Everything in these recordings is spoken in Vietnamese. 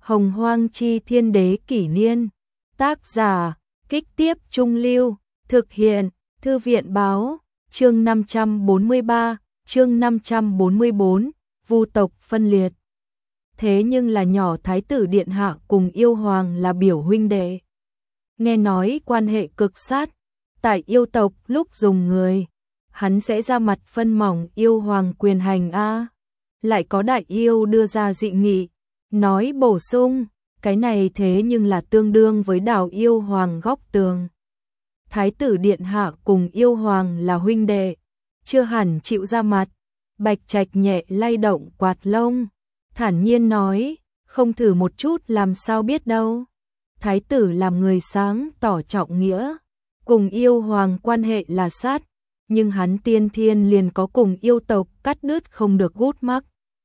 Hồng Hoang Chi Thiên Đế Kỷ Niên. Tác giả, Kích Tiếp Trung Lưu. Thực hiện, Thư viện Báo. Chương 543, chương 544, Vu tộc phân liệt. Thế nhưng là nhỏ thái tử điện hạ cùng yêu hoàng là biểu huynh đệ. Nghe nói quan hệ cực sát, tại yêu tộc lúc dùng người, hắn sẽ ra mặt phân mỏng yêu hoàng quyền hành a. Lại có đại yêu đưa ra dị nghị, nói bổ sung, cái này thế nhưng là tương đương với đảo yêu hoàng góc tường. Thái tử điện hạ cùng yêu hoàng là huynh đệ, chưa hẳn chịu ra mặt. Bạch Trạch nhẹ lay động quạt lông, thản nhiên nói, không thử một chút làm sao biết đâu. Thái tử làm người sáng tỏ trọng nghĩa, cùng yêu hoàng quan hệ là sát, nhưng hắn tiên thiên liền có cùng yêu tộc cắt đứt không được gút mắc.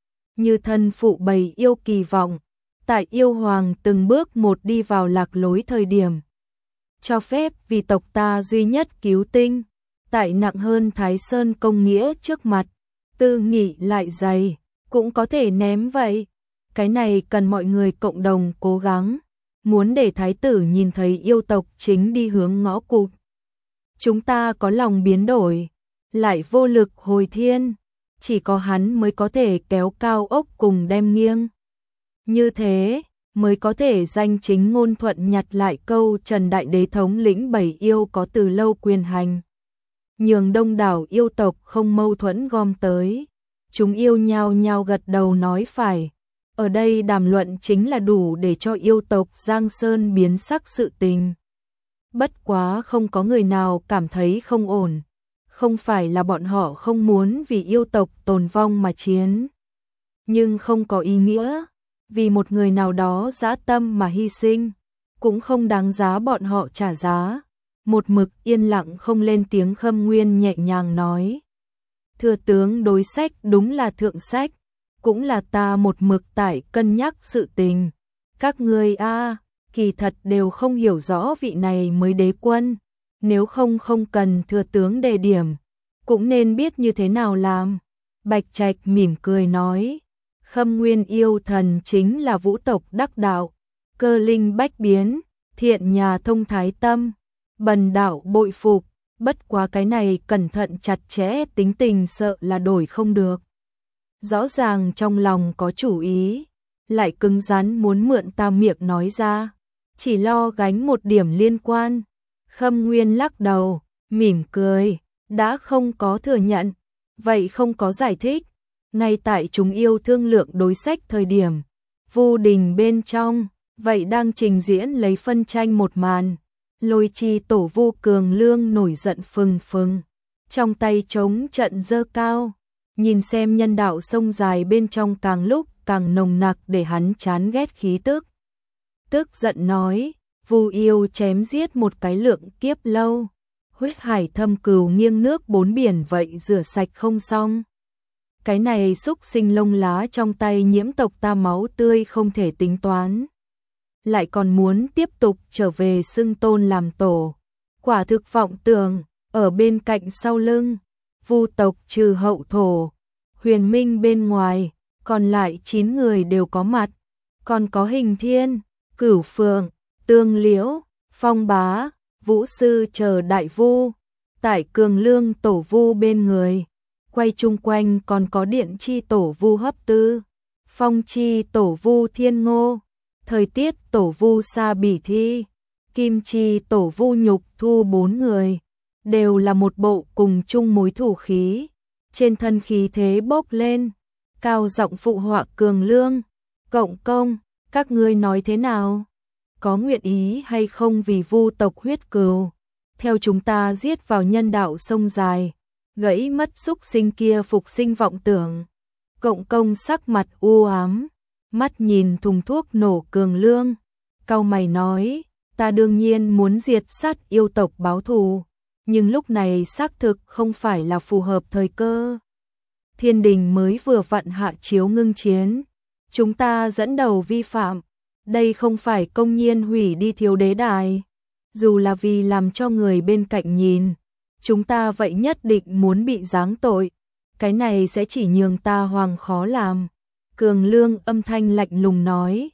Như thân phụ bầy yêu kỳ vọng, tại yêu hoàng từng bước một đi vào lạc lối thời điểm. Cho phép vì tộc ta duy nhất cứu tinh, tại nặng hơn Thái Sơn công nghĩa trước mặt, tư nghị lại dày, cũng có thể ném vậy. Cái này cần mọi người cộng đồng cố gắng, muốn để thái tử nhìn thấy yêu tộc chính đi hướng ngõ cụt. Chúng ta có lòng biến đổi, lại vô lực hồi thiên, chỉ có hắn mới có thể kéo cao ốc cùng đem nghiêng. Như thế, mới có thể danh chính ngôn thuận nhặt lại câu Trần Đại Đế thống lĩnh bảy yêu có từ lâu quyền hành. Nhường đông đảo yêu tộc không mâu thuẫn gom tới. Chúng yêu nhao nhao gật đầu nói phải. Ở đây đàm luận chính là đủ để cho yêu tộc Giang Sơn biến sắc sự tình. Bất quá không có người nào cảm thấy không ổn. Không phải là bọn họ không muốn vì yêu tộc tồn vong mà chiến. Nhưng không có ý nghĩa. Vì một người nào đó dã tâm mà hy sinh. Cũng không đáng giá bọn họ trả giá. Một mực yên lặng không lên tiếng Khâm Nguyên nhẹ nhàng nói. Thừa tướng đối sách đúng là thượng sách, cũng là ta một mực tại cân nhắc sự tình. Các ngươi kỳ thật đều không hiểu rõ vị này mới đế quân, nếu không cần thừa tướng đề điểm, cũng nên biết như thế nào làm. Bạch Trạch mỉm cười nói, Khâm Nguyên yêu thần chính là vũ tộc đắc đạo, cơ linh bách biến, thiện nhà thông thái tâm, bần đạo bội phục. Bất quá cái này cẩn thận chặt chẽ tính tình sợ là đổi không được. Rõ ràng trong lòng có chủ ý, lại cứng rắn muốn mượn ta miệng nói ra, chỉ lo gánh một điểm liên quan. Khâm Nguyên lắc đầu, mỉm cười, đã không có thừa nhận, vậy không có giải thích. Ngay tại chúng yêu thương lượng đối sách thời điểm, Vu đình bên trong, vậy đang trình diễn lấy phân tranh một màn. Lôi Chi tổ Vu Cường Lương nổi giận phừng phừng, trong tay chống trận giơ cao, nhìn xem nhân đạo sông dài bên trong càng lúc càng nồng nặc để hắn chán ghét khí tức. Tức giận nói, Vu yêu chém giết một cái lượng kiếp lâu, huyết hải thâm cừu nghiêng nước bốn biển vậy rửa sạch không xong. Cái này xúc sinh lông lá trong tay nhiễm tộc ta máu tươi không thể tính toán. Lại còn muốn tiếp tục trở về xưng tôn làm tổ. Quả thực vọng tưởng, ở bên cạnh sau lưng, Vu tộc trừ hậu thổ, huyền minh bên ngoài, còn lại 9 người đều có mặt. Còn có Hình Thiên, Cửu Phượng, Tương Liễu, Phong Bá, Vũ Sư chờ đại vu, tại Cường Lương tổ vu bên người. Quay chung quanh còn có Điện Chi tổ vu Hấp Tư, Phong Chi tổ vu Thiên Ngô, Thời Tiết tổ vu Sa Bỉ Thi, Kim Chi tổ vu Nhục Thu 4 người, đều là một bộ cùng chung mối thủ khí, trên thân khí thế bốc lên, cao giọng phụ họa Cường Lương, Cộng Công, các ngươi nói thế nào? Có nguyện ý hay không vì Vu tộc huyết cừu, theo chúng ta giết vào nhân đạo sông dài, gãy mất xúc sinh kia phục sinh vọng tưởng. Cộng Công sắc mặt u ám, mắt nhìn thùng thuốc nổ Cường Lương, cau mày nói, ta đương nhiên muốn diệt sát yêu tộc báo thù, nhưng lúc này xác thực không phải là phù hợp thời cơ. Thiên đình mới vừa vặn hạ chiếu ngưng chiến, chúng ta dẫn đầu vi phạm, đây không phải công nhiên hủy đi thiếu đế đài, dù là vì làm cho người bên cạnh nhìn, chúng ta vậy nhất định muốn bị giáng tội, cái này sẽ chỉ nhường ta hoàng khó làm. Cường Lương âm thanh lạnh lùng nói,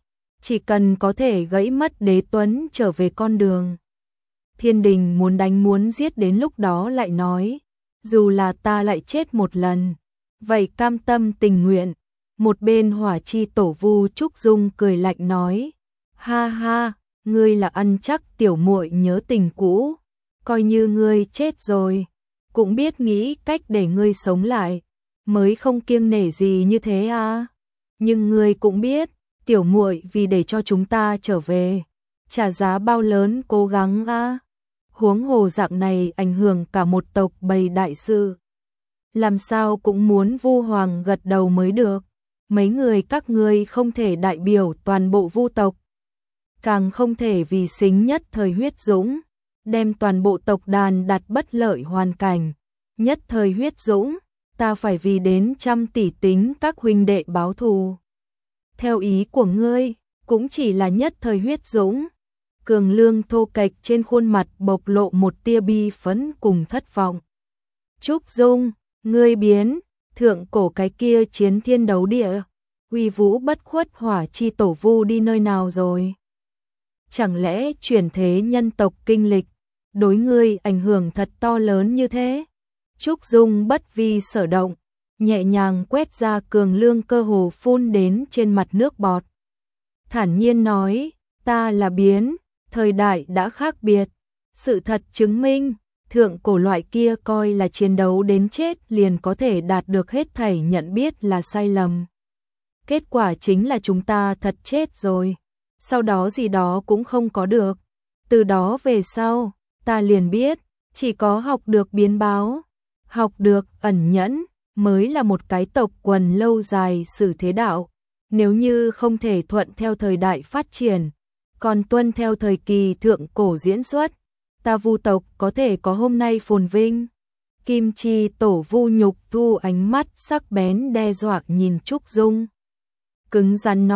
chỉ cần có thể gãy mất Đế Tuấn trở về con đường. Thiên đình muốn đánh muốn giết đến lúc đó lại nói, dù là ta lại chết một lần, vậy cam tâm tình nguyện. Một bên Hỏa Chi Tổ Vu Trúc Dung cười lạnh nói, ha ha, ngươi là ăn chắc tiểu muội nhớ tình cũ, coi như ngươi chết rồi, cũng biết nghĩ cách để ngươi sống lại, mới không kiêng nể gì như thế à. Nhưng ngươi cũng biết, tiểu muội vì để cho chúng ta trở về, trả giá bao lớn cố gắng à. Huống hồ dạng này ảnh hưởng cả một tộc bầy đại sự. Làm sao cũng muốn Vu Hoàng gật đầu mới được. Mấy người các ngươi không thể đại biểu toàn bộ Vu tộc, càng không thể vì xính nhất thời huyết dũng, đem toàn bộ tộc đàn đặt bất lợi hoàn cảnh. Nhất thời huyết dũng, ta phải vì đến trăm tỷ tính các huynh đệ báo thù. Theo ý của ngươi, cũng chỉ là nhất thời huyết dũng. Cường Lương thô kệch trên khuôn mặt bộc lộ một tia bi phẫn cùng thất vọng. Trúc Dung, ngươi biến, thượng cổ cái kia chiến thiên đấu địa, uy vũ bất khuất Hỏa Chi Tổ Vu đi nơi nào rồi? Chẳng lẽ chuyển thế nhân tộc kinh lịch, đối ngươi ảnh hưởng thật to lớn như thế? Trúc Dung bất vi sở động, nhẹ nhàng quét ra Cường Lương cơ hồ phun đến trên mặt nước bọt. Thản nhiên nói, ta là biến, thời đại đã khác biệt. Sự thật chứng minh, thượng cổ loại kia coi là chiến đấu đến chết liền có thể đạt được hết thảy nhận biết là sai lầm. Kết quả chính là chúng ta thật chết rồi. Sau đó gì đó cũng không có được. Từ đó về sau, ta liền biết, chỉ có học được biến báo, học được ẩn nhẫn, mới là một cái tộc quần lâu dài xử thế đạo. Nếu như không thể thuận theo thời đại phát triển, còn tuân theo thời kỳ thượng cổ diễn xuất, ta Vu tộc có thể có hôm nay phồn vinh. Kim Chi Tổ Vu Nhục Thu ánh mắt sắc bén đe dọa nhìn Trúc Dung. Cứng rắn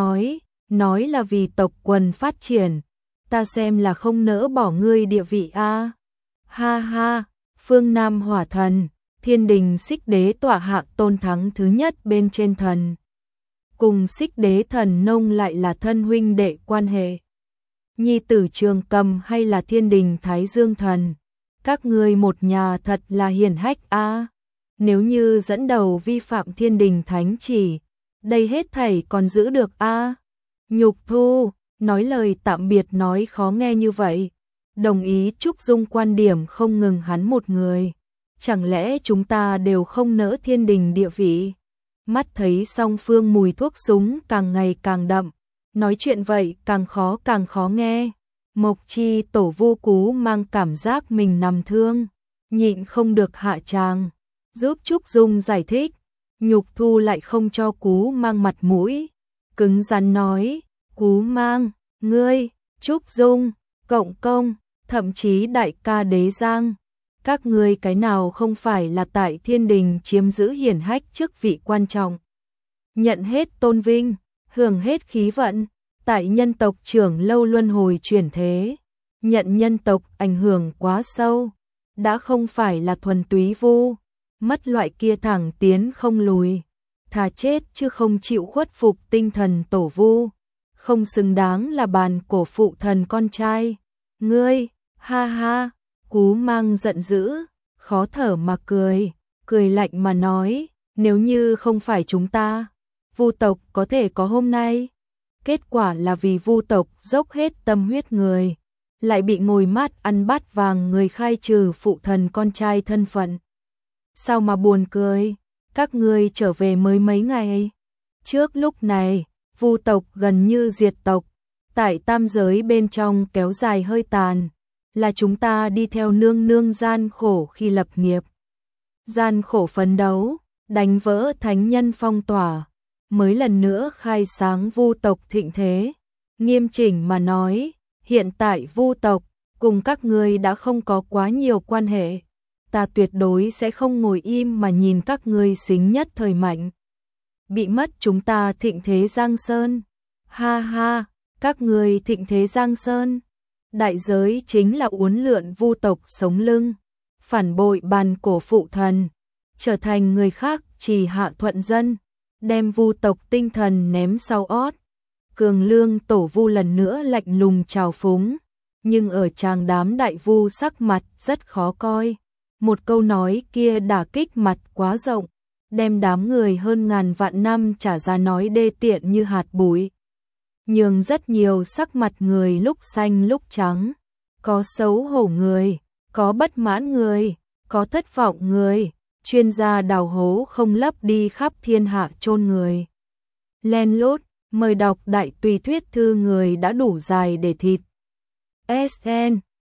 nói là vì tộc quần phát triển, ta xem là không nỡ bỏ ngươi địa vị a. Ha ha, phương Nam Hỏa Thần, Thiên Đình Xích Đế tọa hạ tôn thắng thứ nhất bên trên thần. Cùng Xích Đế thần nông lại là thân huynh đệ quan hệ. Nhi tử Trường Cầm hay là Thiên Đình Thái Dương thần, các ngươi một nhà thật là hiển hách a. Nếu như dẫn đầu vi phạm Thiên Đình thánh chỉ, đây hết thảy còn giữ được a. Nhục Thu, nói lời tạm biệt nói khó nghe như vậy, đồng ý Trúc Dung quan điểm không ngừng hắn một người. Chẳng lẽ chúng ta đều không nỡ Thiên Đình địa vị? Mắt thấy song phương mùi thuốc súng càng ngày càng đậm, nói chuyện vậy càng khó nghe. Mộc Chi Tổ Vu Cú mang cảm giác mình nằm thương, nhịn không được hạ tràng, giúp Trúc Dung giải thích. Nhục Thu lại không cho Cú mang mặt mũi, cứng rắn nói, Cú mang, ngươi, Trúc Dung, Cộng Công, thậm chí đại ca Đế Giang, các ngươi cái nào không phải là tại Thiên Đình chiếm giữ hiển hách chức vị quan trọng, nhận hết tôn vinh, hưởng hết khí vận, tại nhân tộc trưởng lâu luân hồi chuyển thế, nhận nhân tộc ảnh hưởng quá sâu, đã không phải là thuần túy vu, mất loại kia thẳng tiến không lùi, thà chết chứ không chịu khuất phục tinh thần tổ vu, không xứng đáng là bàn cổ phụ thần con trai. Ngươi, ha ha, Cú mang giận dữ, khó thở mà cười lạnh mà nói, nếu như không phải chúng ta, Vu tộc có thể có hôm nay. Kết quả là vì Vu tộc dốc hết tâm huyết người, lại bị ngồi mát ăn bát vàng người khai trừ phụ thần con trai thân phận. Sao mà buồn cười, các ngươi trở về mới mấy ngày. Trước lúc này, Vu tộc gần như diệt tộc, tại tam giới bên trong kéo dài hơi tàn, là chúng ta đi theo nương nương gian khổ khi lập nghiệp. Gian khổ phấn đấu, đánh vỡ thánh nhân phong tỏa, mới lần nữa khai sáng Vu tộc thịnh thế. Nghiêm chỉnh mà nói, hiện tại Vu tộc cùng các ngươi đã không có quá nhiều quan hệ. Ta tuyệt đối sẽ không ngồi im mà nhìn các ngươi xính nhất thời mạnh, bị mất chúng ta thịnh thế Giang Sơn. Ha ha, các ngươi thịnh thế Giang Sơn, đại giới chính là uốn lượn Vu tộc sống lưng, phản bội bàn cổ phụ thần, trở thành người khác trì hạ thuận dân, đem Vu tộc tinh thần ném sau ót. Cường Lương tổ vu lần nữa lạnh lùng trào phúng, nhưng ở tràng đám đại vu sắc mặt rất khó coi. Một câu nói kia đả kích mặt quá rộng, đem đám người hơn ngàn vạn năm trả giá nói đê tiện như hạt bụi. Nhưng rất nhiều sắc mặt người lúc xanh lúc trắng, có xấu hổ người, có bất mãn người, có thất vọng người, chuyên gia đào hố không lấp đi khắp thiên hạ chôn người. Len lút, mời đọc đại tùy thuyết thư người đã đủ dài để thịt. SN